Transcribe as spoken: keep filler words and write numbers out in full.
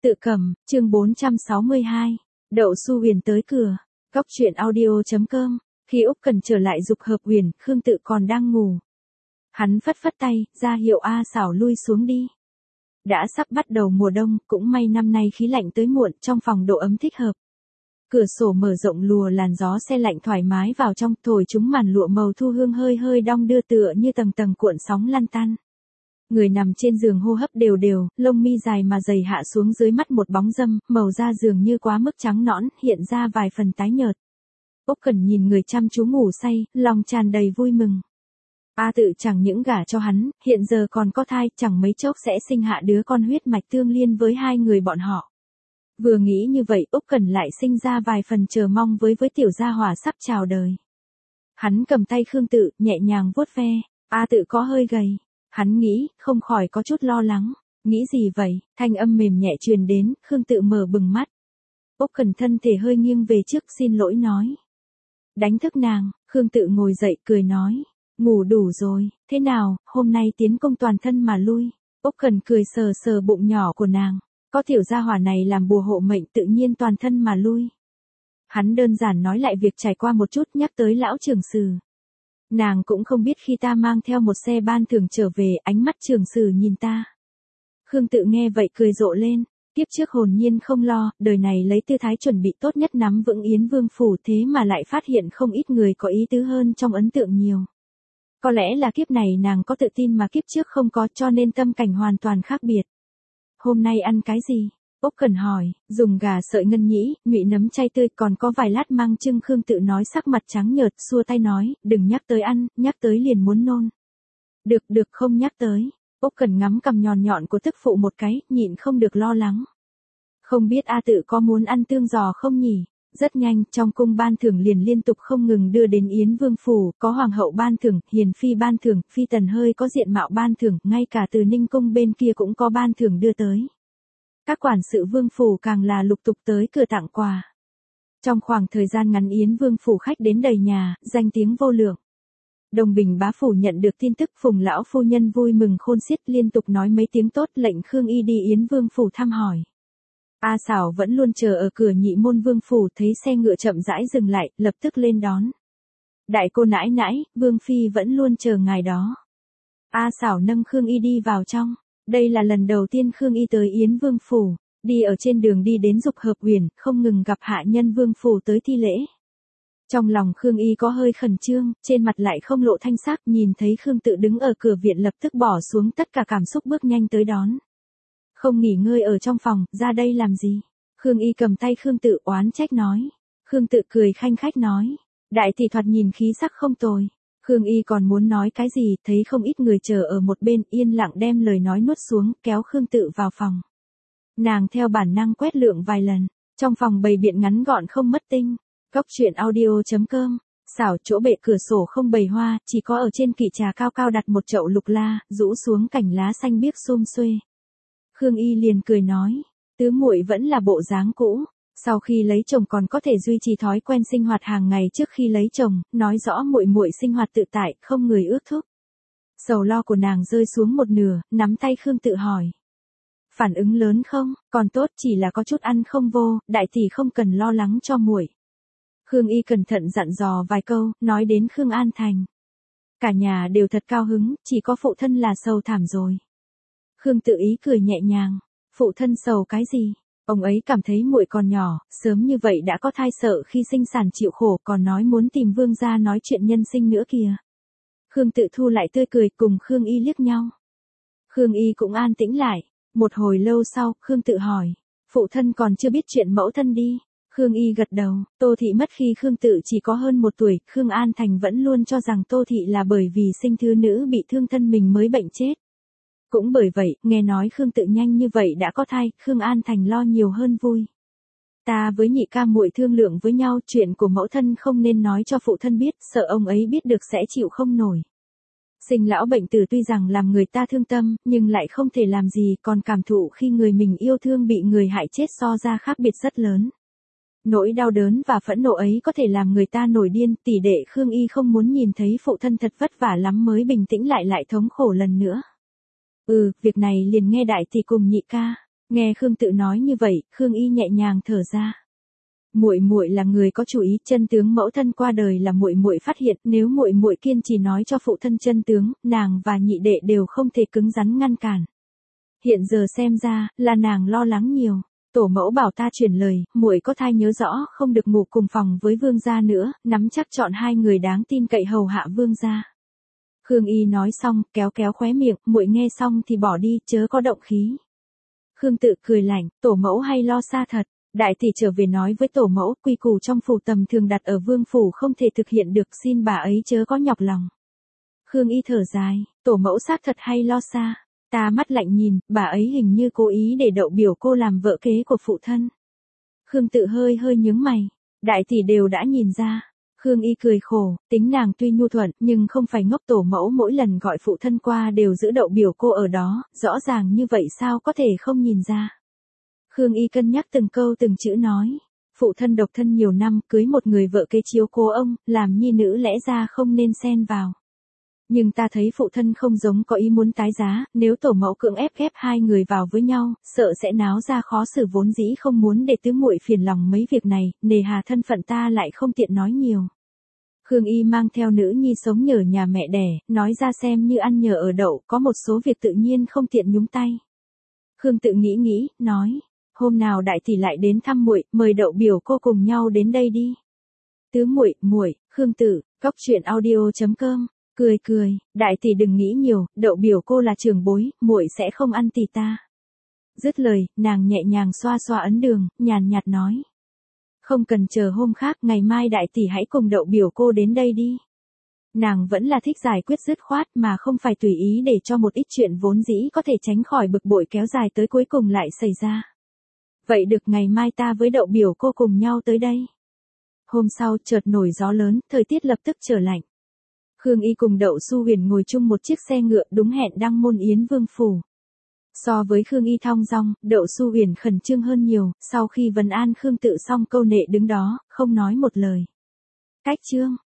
Tự cầm, chương bốn trăm sáu mươi hai. Đậu Su Huyền tới cửa. Góc truyện audio chấm com. Khi Úc Cần trở lại dục hợp Huyền, Khương Tự còn đang ngủ. Hắn phất phất tay, ra hiệu A Xảo lui xuống đi. Đã sắp bắt đầu mùa đông, cũng may năm nay khí lạnh tới muộn, trong phòng độ ấm thích hợp. Cửa sổ mở rộng lùa làn gió se lạnh thoải mái vào trong, thổi chúng màn lụa màu thu hương hơi hơi đong đưa tựa như tầng tầng cuộn sóng lăn tăn. Người nằm trên giường hô hấp đều đều, lông mi dài mà dày hạ xuống dưới mắt một bóng râm, màu da giường như quá mức trắng nõn, hiện ra vài phần tái nhợt. Úc Cẩn nhìn người chăm chú ngủ say, lòng tràn đầy vui mừng. A Tự chẳng những gả cho hắn, hiện giờ còn có thai, chẳng mấy chốc sẽ sinh hạ đứa con huyết mạch tương liên với hai người bọn họ. Vừa nghĩ như vậy, Úc Cẩn lại sinh ra vài phần chờ mong với với tiểu gia hỏa sắp chào đời. Hắn cầm tay Khương Tự, nhẹ nhàng vuốt ve. A Tự có hơi gầy. Hắn nghĩ, không khỏi có chút lo lắng. Nghĩ gì vậy? Thanh âm mềm nhẹ truyền đến, Khương Tự mở bừng mắt. Úc Cẩn thân thể hơi nghiêng về trước, xin lỗi nói. Đánh thức nàng, Khương Tự ngồi dậy cười nói. Ngủ đủ rồi, thế nào, hôm nay tiến công toàn thân mà lui. Úc Cẩn cười sờ sờ bụng nhỏ của nàng. Có tiểu gia hỏa này làm bùa hộ mệnh tự nhiên toàn thân mà lui. Hắn đơn giản nói lại việc trải qua một chút, nhắc tới lão trưởng sử. Nàng cũng không biết khi ta mang theo một xe ban thưởng trở về, ánh mắt trưởng sử nhìn ta. Khương Tự nghe vậy cười rộ lên, tiếp trước hồn nhiên không lo, đời này lấy tư thái chuẩn bị tốt nhất nắm vững Yến Vương phủ, thế mà lại phát hiện không ít người có ý tứ hơn trong ấn tượng nhiều. Có lẽ là kiếp này nàng có tự tin mà kiếp trước không có, cho nên tâm cảnh hoàn toàn khác biệt. Hôm nay ăn cái gì? Úc Cẩn hỏi. Dùng gà sợi ngân nhĩ, nhụy nấm chay tươi, còn có vài lát măng trưng. Khương Tự nói sắc mặt trắng nhợt, xua tay nói, đừng nhắc tới ăn, nhắc tới liền muốn nôn. Được được, không nhắc tới. Úc Cẩn ngắm cằm nhọn nhọn của tức phụ một cái, nhịn không được lo lắng. Không biết A Tự có muốn ăn tương giò không nhỉ? Rất nhanh, trong cung ban thưởng liền liên tục không ngừng đưa đến Yến Vương phủ, có hoàng hậu ban thưởng, hiền phi ban thưởng, phi tần hơi có diện mạo ban thưởng, ngay cả từ Ninh cung bên kia cũng có ban thưởng đưa tới. Các quản sự vương phủ càng là lục tục tới cửa tặng quà. Trong khoảng thời gian ngắn Yến Vương phủ khách đến đầy nhà, danh tiếng vô lượng. Đồng Bình bá phủ nhận được tin tức, Phùng lão phu nhân vui mừng khôn xiết, liên tục nói mấy tiếng tốt, lệnh Khương Y đi Yến Vương phủ thăm hỏi. A Xảo vẫn luôn chờ ở cửa Nhị môn Vương phủ, thấy xe ngựa chậm rãi dừng lại, lập tức lên đón. Đại cô nãi nãi, Vương phi vẫn luôn chờ ngài đó. A Xảo nâng Khương Y đi vào trong. Đây là lần đầu tiên Khương Y tới Yến Vương phủ, đi ở trên đường đi đến dục hợp Huyền, không ngừng gặp hạ nhân Vương phủ tới thi lễ. Trong lòng Khương Y có hơi khẩn trương, trên mặt lại không lộ thanh sắc, nhìn thấy Khương Tự đứng ở cửa viện lập tức bỏ xuống tất cả cảm xúc bước nhanh tới đón. Không nghỉ ngơi ở trong phòng, ra đây làm gì? Khương Y cầm tay Khương Tự oán trách nói. Khương Tự cười khanh khách nói. Đại tỷ thoạt nhìn khí sắc không tồi. Khương Y còn muốn nói cái gì, thấy không ít người chờ ở một bên, yên lặng đem lời nói nuốt xuống, kéo Khương Tự vào phòng. Nàng theo bản năng quét lượng vài lần, trong phòng bày biện ngắn gọn không mất tinh. Góc truyện audio chấm com. Xảo chỗ bệ cửa sổ không bày hoa, chỉ có ở trên kỷ trà cao cao đặt một chậu lục la, rũ xuống cành lá xanh biếc xum xuê. Khương Y liền cười nói, tứ muội vẫn là bộ dáng cũ, sau khi lấy chồng còn có thể duy trì thói quen sinh hoạt hàng ngày trước khi lấy chồng, nói rõ muội muội sinh hoạt tự tại, không người ước thúc. Sầu lo của nàng rơi xuống một nửa, nắm tay Khương Tự hỏi. Phản ứng lớn không? Còn tốt, chỉ là có chút ăn không vô, đại tỷ không cần lo lắng cho muội. Khương Y cẩn thận dặn dò vài câu, nói đến Khương An Thành. Cả nhà đều thật cao hứng, chỉ có phụ thân là sầu thảm rồi. Khương Tự ý cười nhẹ nhàng, phụ thân sầu cái gì? Ông ấy cảm thấy muội còn nhỏ, sớm như vậy đã có thai, sợ khi sinh sản chịu khổ, còn nói muốn tìm Vương gia nói chuyện nhân sinh nữa kìa. Khương Tự thu lại tươi cười, cùng Khương Y liếc nhau. Khương Y cũng an tĩnh lại, một hồi lâu sau, Khương Tự hỏi, phụ thân còn chưa biết chuyện mẫu thân đi. Khương Y gật đầu. Tô Thị mất khi Khương Tự chỉ có hơn một tuổi, Khương An Thành vẫn luôn cho rằng Tô Thị là bởi vì sinh thứ nữ bị thương thân mình mới bệnh chết. Cũng bởi vậy, nghe nói Khương Tự nhanh như vậy đã có thai, Khương An Thành lo nhiều hơn vui. Ta với nhị ca muội thương lượng với nhau, chuyện của mẫu thân không nên nói cho phụ thân biết, sợ ông ấy biết được sẽ chịu không nổi. Sinh lão bệnh tử tuy rằng làm người ta thương tâm, nhưng lại không thể làm gì, còn cảm thụ khi người mình yêu thương bị người hại chết so ra khác biệt rất lớn. Nỗi đau đớn và phẫn nộ ấy có thể làm người ta nổi điên, tỷ đệ Khương Y không muốn nhìn thấy phụ thân thật vất vả lắm mới bình tĩnh lại lại thống khổ lần nữa. Ừ, việc này liền nghe đại tỷ cùng nhị ca. Nghe Khương Tự nói như vậy, Khương Y nhẹ nhàng thở ra. Muội muội là người có chủ ý, chân tướng mẫu thân qua đời là muội muội phát hiện, nếu muội muội kiên trì nói cho phụ thân chân tướng, nàng và nhị đệ đều không thể cứng rắn ngăn cản. Hiện giờ xem ra, là nàng lo lắng nhiều. Tổ mẫu bảo ta truyền lời, muội có thai nhớ rõ không được ngủ cùng phòng với vương gia nữa, nắm chắc chọn hai người đáng tin cậy hầu hạ vương gia. Khương Y nói xong, kéo kéo khóe miệng, muội nghe xong thì bỏ đi, chớ có động khí. Khương Tự cười lạnh, tổ mẫu hay lo xa thật. Đại tỷ trở về nói với tổ mẫu, quy củ trong phủ tầm thường đặt ở vương phủ không thể thực hiện được, xin bà ấy chớ có nhọc lòng. Khương Y thở dài, tổ mẫu xác thật hay lo xa. Ta mắt lạnh nhìn, bà ấy hình như cố ý để đậu biểu cô làm vợ kế của phụ thân. Khương Tự hơi hơi nhướng mày, đại tỷ đều đã nhìn ra. Khương Y cười khổ, tính nàng tuy nhu thuận, nhưng không phải ngốc, tổ mẫu mỗi lần gọi phụ thân qua đều giữ đậu biểu cô ở đó, rõ ràng như vậy sao có thể không nhìn ra. Khương Y cân nhắc từng câu từng chữ nói, phụ thân độc thân nhiều năm, cưới một người vợ kế chiếu cố ông, làm nhi nữ lẽ ra không nên xen vào. Nhưng ta thấy phụ thân không giống có ý muốn tái giá, nếu tổ mẫu cưỡng ép ghép hai người vào với nhau, sợ sẽ náo ra khó xử, vốn dĩ không muốn để tứ muội phiền lòng mấy việc này, nề hà thân phận ta lại không tiện nói nhiều. Khương Y mang theo nữ nhi sống nhờ nhà mẹ đẻ, nói ra xem như ăn nhờ ở đậu, có một số việc tự nhiên không tiện nhúng tay. Khương Tự nghĩ nghĩ, nói, hôm nào đại tỷ lại đến thăm muội, mời đậu biểu cô cùng nhau đến đây đi. Tứ muội, muội, Khương Tự, cóc truyện audio chấm com. Cười cười, đại tỷ đừng nghĩ nhiều, đậu biểu cô là trưởng bối, muội sẽ không ăn tỷ ta. Dứt lời, nàng nhẹ nhàng xoa xoa ấn đường, nhàn nhạt nói. Không cần chờ hôm khác, ngày mai đại tỷ hãy cùng đậu biểu cô đến đây đi. Nàng vẫn là thích giải quyết dứt khoát mà không phải tùy ý để cho một ít chuyện vốn dĩ có thể tránh khỏi bực bội kéo dài tới cuối cùng lại xảy ra. Vậy được, ngày mai ta với đậu biểu cô cùng nhau tới đây. Hôm sau chợt nổi gió lớn, thời tiết lập tức trở lạnh. Khương Y cùng Đậu Xu Huyền ngồi chung một chiếc xe ngựa đúng hẹn đăng môn Yến Vương phủ. So với Khương Y thong dong, Đậu Xu Huyền khẩn trương hơn nhiều, sau khi vấn an Khương Tự xong câu nệ đứng đó, không nói một lời. Cách chương